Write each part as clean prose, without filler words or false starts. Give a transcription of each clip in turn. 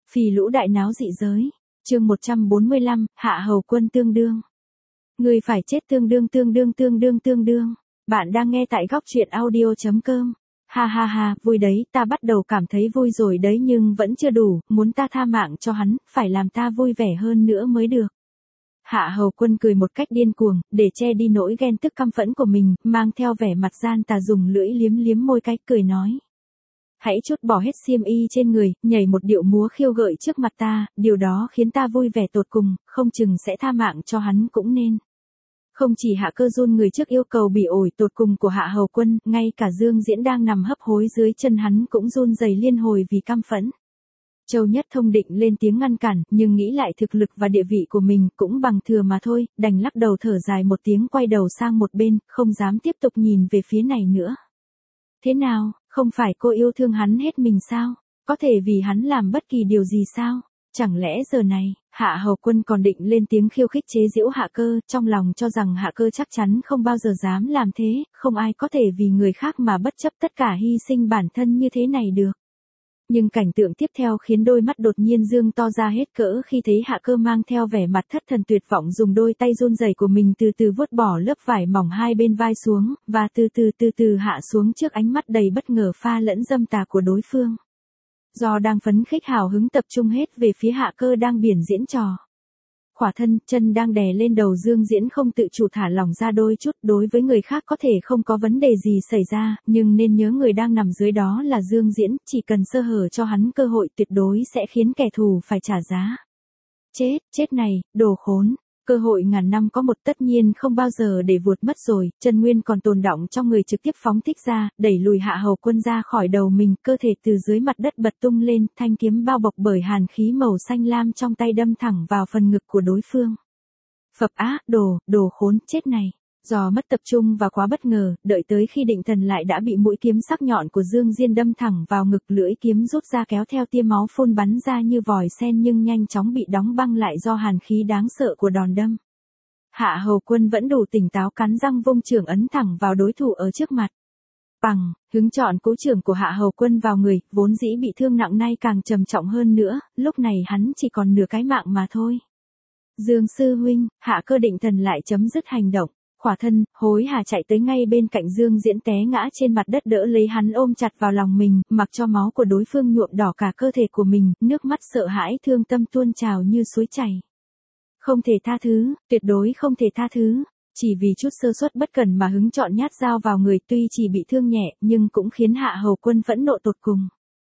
Phì lũ đại náo dị giới. Chương 145, Hạ Hầu Quân tương đương. Người phải chết tương đương. Bạn đang nghe tại góc truyện audio.com. Ha ha ha, vui đấy, ta bắt đầu cảm thấy vui rồi đấy nhưng vẫn chưa đủ, muốn ta tha mạng cho hắn, phải làm ta vui vẻ hơn nữa mới được. Hạ Hầu Quân cười một cách điên cuồng, để che đi nỗi ghen tức căm phẫn của mình, mang theo vẻ mặt gian tà dùng lưỡi liếm liếm môi cái, cười nói. Hãy trút bỏ hết xiêm y trên người, nhảy một điệu múa khiêu gợi trước mặt ta, điều đó khiến ta vui vẻ tột cùng, không chừng sẽ tha mạng cho hắn cũng nên. Không chỉ Hạ Cơ run người trước yêu cầu bỉ ổi tột cùng của Hạ Hầu Quân, ngay cả Dương Diễn đang nằm hấp hối dưới chân hắn cũng run rẩy liên hồi vì căm phẫn. Châu Nhất Thông định lên tiếng ngăn cản, nhưng nghĩ lại thực lực và địa vị của mình cũng bằng thừa mà thôi, đành lắc đầu thở dài một tiếng quay đầu sang một bên, không dám tiếp tục nhìn về phía này nữa. Thế nào, không phải cô yêu thương hắn hết mình sao? Có thể vì hắn làm bất kỳ điều gì sao? Chẳng lẽ giờ này, Hạ Hầu Quân còn định lên tiếng khiêu khích chế giễu Hạ Cơ, trong lòng cho rằng Hạ Cơ chắc chắn không bao giờ dám làm thế, không ai có thể vì người khác mà bất chấp tất cả hy sinh bản thân như thế này được. Nhưng cảnh tượng tiếp theo khiến đôi mắt đột nhiên dương to ra hết cỡ khi thấy Hạ Cơ mang theo vẻ mặt thất thần tuyệt vọng dùng đôi tay run rẩy của mình từ từ vuốt bỏ lớp vải mỏng hai bên vai xuống, và từ từ hạ xuống trước ánh mắt đầy bất ngờ pha lẫn dâm tà của đối phương. Do đang phấn khích hào hứng tập trung hết về phía Hạ Cơ đang biển diễn trò. Khỏa thân, chân đang đè lên đầu Dương Diễn không tự chủ thả lỏng ra đôi chút, đối với người khác có thể không có vấn đề gì xảy ra, nhưng nên nhớ người đang nằm dưới đó là Dương Diễn, chỉ cần sơ hở cho hắn cơ hội tuyệt đối sẽ khiến kẻ thù phải trả giá. Chết này, đồ khốn, cơ hội ngàn năm có một tất nhiên không bao giờ để vụt mất rồi, chân nguyên còn tồn đọng trong người trực tiếp phóng thích ra, đẩy lùi Hạ Hầu Quân ra khỏi đầu mình, cơ thể từ dưới mặt đất bật tung lên, thanh kiếm bao bọc bởi hàn khí màu xanh lam trong tay đâm thẳng vào phần ngực của đối phương. Phập á, đồ khốn, chết này. Do mất tập trung và quá bất ngờ, đợi tới khi định thần lại đã bị mũi kiếm sắc nhọn của Dương Diên đâm thẳng vào ngực, lưỡi kiếm rút ra kéo theo tia máu phun bắn ra như vòi sen nhưng nhanh chóng bị đóng băng lại do hàn khí đáng sợ của đòn đâm. Hạ Hầu Quân vẫn đủ tỉnh táo cắn răng vung chưởng ấn thẳng vào đối thủ ở trước mặt. Bằng, hứng chọn cú chưởng của Hạ Hầu Quân vào người, vốn dĩ bị thương nặng nay càng trầm trọng hơn nữa, lúc này hắn chỉ còn nửa cái mạng mà thôi. Dương sư huynh, Hạ Cơ định thần lại chấm dứt hành động. Khỏa thân, hối hả chạy tới ngay bên cạnh Dương Diễn té ngã trên mặt đất đỡ lấy hắn ôm chặt vào lòng mình, mặc cho máu của đối phương nhuộm đỏ cả cơ thể của mình, nước mắt sợ hãi thương tâm tuôn trào như suối chảy. Không thể tha thứ, tuyệt đối không thể tha thứ, chỉ vì chút sơ suất bất cẩn mà hứng chọn nhát dao vào người tuy chỉ bị thương nhẹ nhưng cũng khiến Hạ Hầu Quân phẫn nộ tột cùng.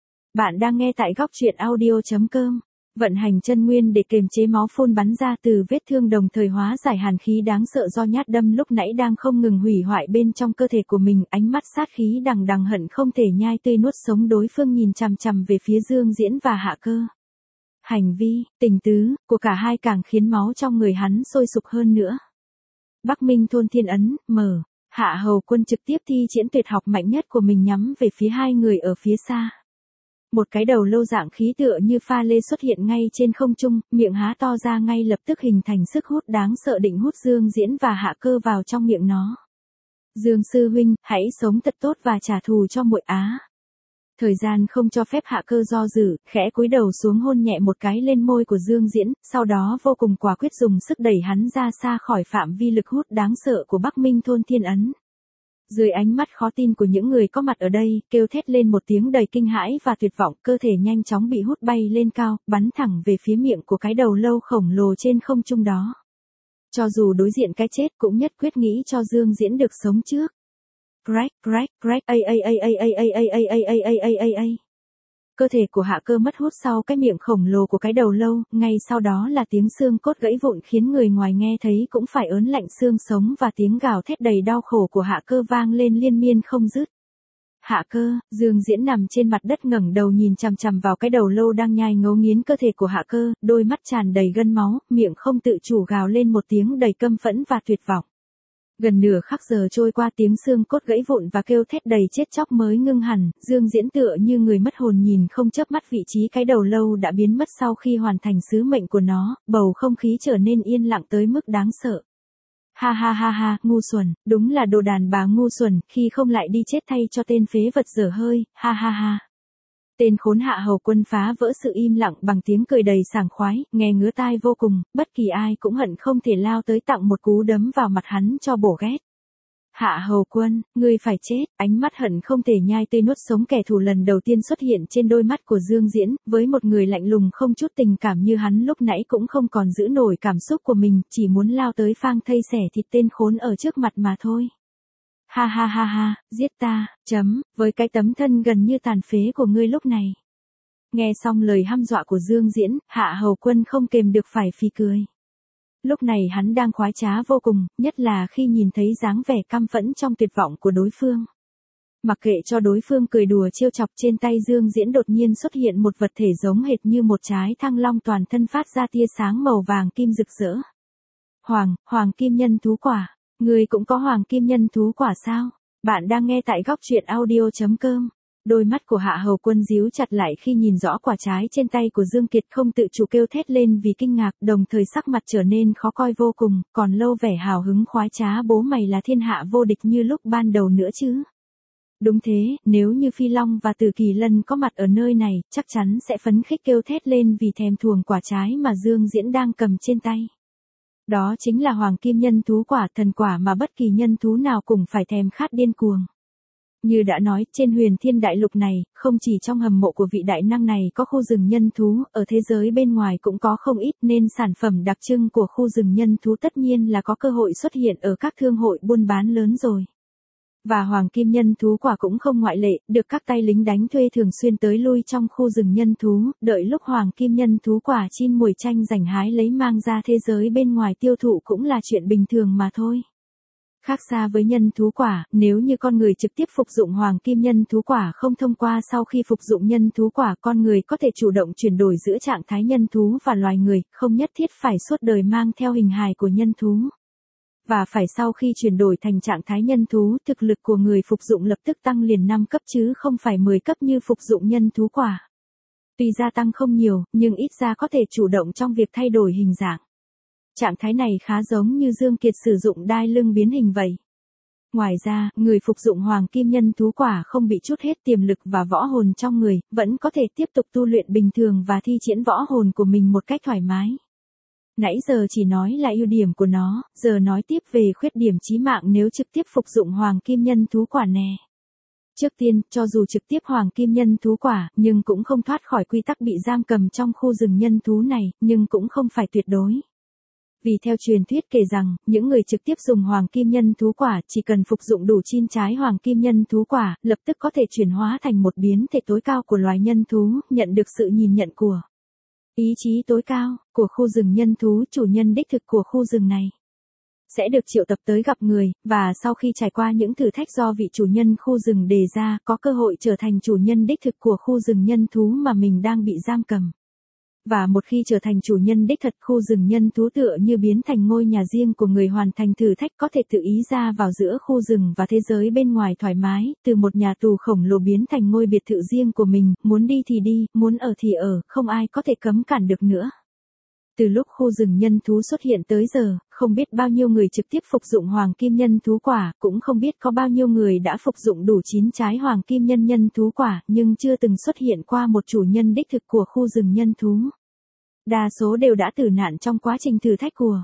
Bạn đang nghe tại góc truyện audio.com. Vận hành chân nguyên để kiềm chế máu phun bắn ra từ vết thương đồng thời hóa giải hàn khí đáng sợ do nhát đâm lúc nãy đang không ngừng hủy hoại bên trong cơ thể của mình, ánh mắt sát khí đằng đằng hận không thể nhai tươi nuốt sống đối phương nhìn chằm chằm về phía Dương Diễn và Hạ Cơ. Hành vi, tình tứ, của cả hai càng khiến máu trong người hắn sôi sục hơn nữa. Bắc Minh Thôn Thiên Ấn, mở, Hạ Hầu Quân trực tiếp thi triển tuyệt học mạnh nhất của mình nhắm về phía hai người ở phía xa. Một cái đầu lâu dạng khí tựa như pha lê xuất hiện ngay trên không trung, miệng há to ra ngay lập tức hình thành sức hút đáng sợ định hút Dương Diễn và Hạ Cơ vào trong miệng nó. Dương sư huynh, hãy sống thật tốt và trả thù cho muội á. Thời gian không cho phép Hạ Cơ do dự, khẽ cúi đầu xuống hôn nhẹ một cái lên môi của Dương Diễn, sau đó vô cùng quả quyết dùng sức đẩy hắn ra xa khỏi phạm vi lực hút đáng sợ của Bắc Minh Thôn Thiên Ấn. Dưới ánh mắt khó tin của những người có mặt ở đây, kêu thét lên một tiếng đầy kinh hãi và tuyệt vọng, cơ thể nhanh chóng bị hút bay lên cao, bắn thẳng về phía miệng của cái đầu lâu khổng lồ trên không trung đó. Cho dù đối diện cái chết cũng nhất quyết nghĩ cho Dương Diễn được sống trước. Cơ thể của Hạ Cơ mất hút sau cái miệng khổng lồ của cái đầu lâu, ngay sau đó là tiếng xương cốt gãy vụn khiến người ngoài nghe thấy cũng phải ớn lạnh xương sống và tiếng gào thét đầy đau khổ của Hạ Cơ vang lên liên miên không dứt. Hạ Cơ, Dương Diễn nằm trên mặt đất ngẩng đầu nhìn chằm chằm vào cái đầu lâu đang nhai ngấu nghiến cơ thể của Hạ Cơ, đôi mắt tràn đầy gân máu, miệng không tự chủ gào lên một tiếng đầy căm phẫn và tuyệt vọng. Gần nửa khắc giờ trôi qua tiếng xương cốt gãy vụn và kêu thét đầy chết chóc mới ngưng hẳn, Dương Diễn tựa như người mất hồn nhìn không chớp mắt vị trí cái đầu lâu đã biến mất sau khi hoàn thành sứ mệnh của nó, bầu không khí trở nên yên lặng tới mức đáng sợ. Ha ha ha ha, ngu xuẩn, đúng là đồ đàn bà ngu xuẩn, khi không lại đi chết thay cho tên phế vật dở hơi, ha ha ha. Tên khốn Hạ Hầu Quân phá vỡ sự im lặng bằng tiếng cười đầy sảng khoái, nghe ngứa tai vô cùng, bất kỳ ai cũng hận không thể lao tới tặng một cú đấm vào mặt hắn cho bổ ghét. Hạ Hầu Quân, ngươi phải chết, ánh mắt hận không thể nhai tươi nuốt sống kẻ thù lần đầu tiên xuất hiện trên đôi mắt của Dương Diễn, với một người lạnh lùng không chút tình cảm như hắn lúc nãy cũng không còn giữ nổi cảm xúc của mình, chỉ muốn lao tới phang thây xẻ thịt tên khốn ở trước mặt mà thôi. Ha ha ha ha, giết ta, với cái tấm thân gần như tàn phế của ngươi lúc này. Nghe xong lời hăm dọa của Dương Diễn, Hạ Hầu Quân không kềm được phải phì cười. Lúc này hắn đang khoái trá vô cùng, nhất là khi nhìn thấy dáng vẻ căm phẫn trong tuyệt vọng của đối phương. Mặc kệ cho đối phương cười đùa trêu chọc, trên tay Dương Diễn đột nhiên xuất hiện một vật thể giống hệt như một trái thăng long toàn thân phát ra tia sáng màu vàng kim rực rỡ. Hoàng kim nhân thú quả. Người cũng có hoàng kim nhân thú quả sao? Bạn đang nghe tại góc truyện audio.com. Đôi mắt của Hạ Hầu Quân díu chặt lại khi nhìn rõ quả trái trên tay của Dương Kiệt, không tự chủ kêu thét lên vì kinh ngạc, đồng thời sắc mặt trở nên khó coi vô cùng, còn lâu vẻ hào hứng khoái trá bố mày là thiên hạ vô địch như lúc ban đầu nữa chứ. Đúng thế, nếu như Phi Long và Từ Kỳ Lân có mặt ở nơi này, chắc chắn sẽ phấn khích kêu thét lên vì thèm thuồng quả trái mà Dương Diễn đang cầm trên tay. Đó chính là hoàng kim nhân thú quả, thần quả mà bất kỳ nhân thú nào cũng phải thèm khát điên cuồng. Như đã nói, trên huyền thiên đại lục này, không chỉ trong hầm mộ của vị đại năng này có khu rừng nhân thú, ở thế giới bên ngoài cũng có không ít, nên sản phẩm đặc trưng của khu rừng nhân thú tất nhiên là có cơ hội xuất hiện ở các thương hội buôn bán lớn rồi. Và hoàng kim nhân thú quả cũng không ngoại lệ, được các tay lính đánh thuê thường xuyên tới lui trong khu rừng nhân thú, đợi lúc hoàng kim nhân thú quả chín mùi tranh giành hái lấy mang ra thế giới bên ngoài tiêu thụ cũng là chuyện bình thường mà thôi. Khác xa với nhân thú quả, nếu như con người trực tiếp phục dụng hoàng kim nhân thú quả không thông qua, sau khi phục dụng nhân thú quả, con người có thể chủ động chuyển đổi giữa trạng thái nhân thú và loài người, không nhất thiết phải suốt đời mang theo hình hài của nhân thú. Và phải sau khi chuyển đổi thành trạng thái nhân thú, thực lực của người phục dụng lập tức tăng liền 5 cấp chứ không phải 10 cấp như phục dụng nhân thú quả. Tuy gia tăng không nhiều, nhưng ít ra có thể chủ động trong việc thay đổi hình dạng. Trạng thái này khá giống như Dương Kiệt sử dụng đai lưng biến hình vậy. Ngoài ra, người phục dụng hoàng kim nhân thú quả không bị trút hết tiềm lực và võ hồn trong người, vẫn có thể tiếp tục tu luyện bình thường và thi triển võ hồn của mình một cách thoải mái. Nãy giờ chỉ nói là ưu điểm của nó, giờ nói tiếp về khuyết điểm chí mạng nếu trực tiếp phục dụng hoàng kim nhân thú quả nè. Trước tiên, cho dù trực tiếp hoàng kim nhân thú quả, nhưng cũng không thoát khỏi quy tắc bị giam cầm trong khu rừng nhân thú này, nhưng cũng không phải tuyệt đối. Vì theo truyền thuyết kể rằng, những người trực tiếp dùng hoàng kim nhân thú quả chỉ cần phục dụng đủ 9 trái hoàng kim nhân thú quả, lập tức có thể chuyển hóa thành một biến thể tối cao của loài nhân thú, nhận được sự nhìn nhận của ý chí tối cao của khu rừng nhân thú. Chủ nhân đích thực của khu rừng này sẽ được triệu tập tới gặp người, và sau khi trải qua những thử thách do vị chủ nhân khu rừng đề ra, có cơ hội trở thành chủ nhân đích thực của khu rừng nhân thú mà mình đang bị giam cầm. Và một khi trở thành chủ nhân đích thật, khu rừng nhân thú tựa như biến thành ngôi nhà riêng của người hoàn thành thử thách, có thể tự ý ra vào giữa khu rừng và thế giới bên ngoài thoải mái, từ một nhà tù khổng lồ biến thành ngôi biệt thự riêng của mình, muốn đi thì đi, muốn ở thì ở, không ai có thể cấm cản được nữa. Từ lúc khu rừng nhân thú xuất hiện tới giờ, không biết bao nhiêu người trực tiếp phục dụng hoàng kim nhân thú quả, cũng không biết có bao nhiêu người đã phục dụng đủ 9 trái hoàng kim nhân thú quả, nhưng chưa từng xuất hiện qua một chủ nhân đích thực của khu rừng nhân thú. Đa số đều đã tử nạn trong quá trình thử thách của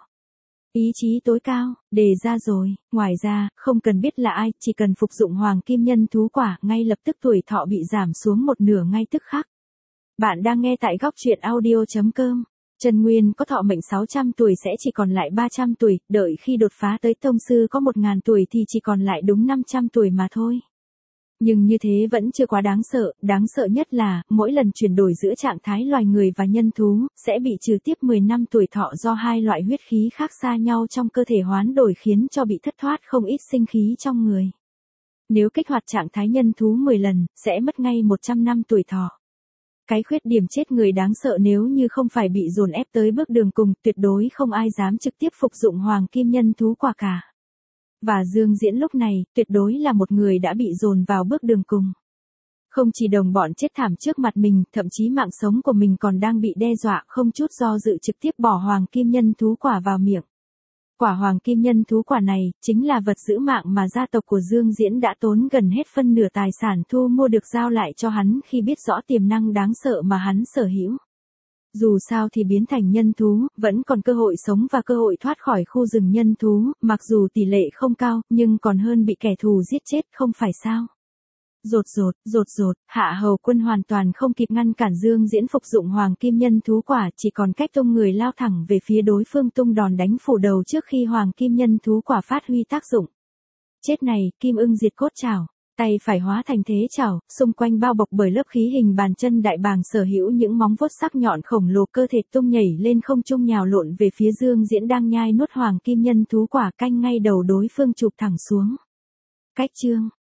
ý chí tối cao đề ra rồi. Ngoài ra, không cần biết là ai, chỉ cần phục dụng hoàng kim nhân thú quả, ngay lập tức tuổi thọ bị giảm xuống một nửa ngay tức khắc. Bạn đang nghe tại góc truyện audio.com. Trần Nguyên có thọ mệnh 600 tuổi sẽ chỉ còn lại 300 tuổi, đợi khi đột phá tới tông sư có 1000 tuổi thì chỉ còn lại đúng 500 tuổi mà thôi. Nhưng như thế vẫn chưa quá đáng sợ nhất là, mỗi lần chuyển đổi giữa trạng thái loài người và nhân thú, sẽ bị trừ tiếp 10 năm tuổi thọ do hai loại huyết khí khác xa nhau trong cơ thể hoán đổi, khiến cho bị thất thoát không ít sinh khí trong người. Nếu kích hoạt trạng thái nhân thú 10 lần, sẽ mất ngay 100 năm tuổi thọ. Cái khuyết điểm chết người đáng sợ nếu như không phải bị dồn ép tới bước đường cùng, tuyệt đối không ai dám trực tiếp phục dụng hoàng kim nhân thú quả cả. Và Dương Diễn lúc này, tuyệt đối là một người đã bị dồn vào bước đường cùng. Không chỉ đồng bọn chết thảm trước mặt mình, thậm chí mạng sống của mình còn đang bị đe dọa, không chút do dự trực tiếp bỏ hoàng kim nhân thú quả vào miệng. Quả hoàng kim nhân thú quả này, chính là vật giữ mạng mà gia tộc của Dương Diễn đã tốn gần hết phân nửa tài sản thu mua được giao lại cho hắn khi biết rõ tiềm năng đáng sợ mà hắn sở hữu. Dù sao thì biến thành nhân thú, vẫn còn cơ hội sống và cơ hội thoát khỏi khu rừng nhân thú, mặc dù tỷ lệ không cao, nhưng còn hơn bị kẻ thù giết chết, không phải sao? Rột rột, Hạ Hầu Quân hoàn toàn không kịp ngăn cản Dương Diễn phục dụng hoàng kim nhân thú quả, chỉ còn cách tung người lao thẳng về phía đối phương tung đòn đánh phủ đầu trước khi hoàng kim nhân thú quả phát huy tác dụng. Chết này, kim ưng diệt cốt chảo. Tay phải hóa thành thế chảo, xung quanh bao bọc bởi lớp khí hình bàn chân đại bàng sở hữu những móng vuốt sắc nhọn khổng lồ, cơ thể tung nhảy lên không trung nhào lộn về phía Dương Diễn đang nhai nuốt hoàng kim nhân thú quả, canh ngay đầu đối phương chụp thẳng xuống. Cách chương